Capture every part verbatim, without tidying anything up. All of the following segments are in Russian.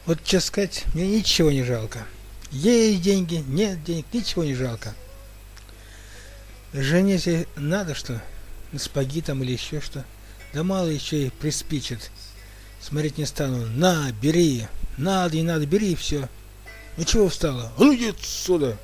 Вот, честно сказать, мне ничего не жалко. Есть деньги, нет денег, ничего не жалко. Жене если надо что, на спаги там или еще что, да мало еще и приспичит. Смотреть не стану. На, бери. Надо, не надо, бери и все. Ну чего встала? А ну иди отсюда.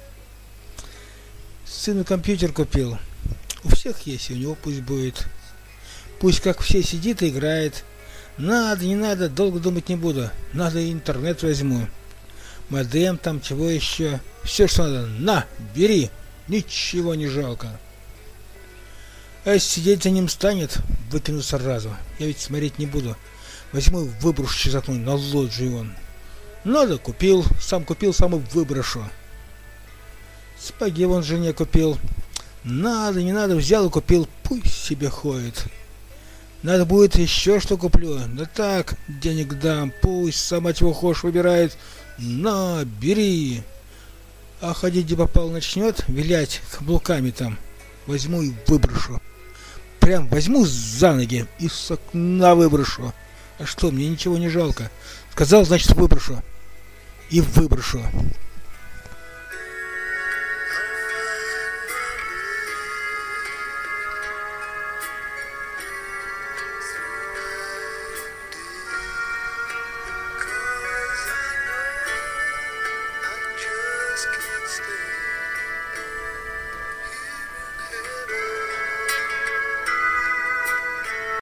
Сыну компьютер купил. У всех есть, и у него пусть будет. Пусть как все сидит и играет. Надо, не надо, долго думать не буду. Надо, интернет возьму. Модем там, чего еще. Все, что надо. На, бери. Ничего не жалко. А если сидеть за ним станет, выкину сразу. Я ведь смотреть не буду. Возьму и выброшу через окно на лоджию он. Надо, купил. Сам купил, сам и выброшу. Спаги вон жене купил. Надо, не надо, взял и купил. Пусть себе ходит. Надо будет еще что куплю. Да так, денег дам. Пусть сама чего хочешь выбирает. На, бери. А ходить где попал начнет, вилять каблуками там. Возьму и выброшу. Прям возьму за ноги и с окна выброшу. А что, мне ничего не жалко. Сказал, значит выброшу. И выброшу.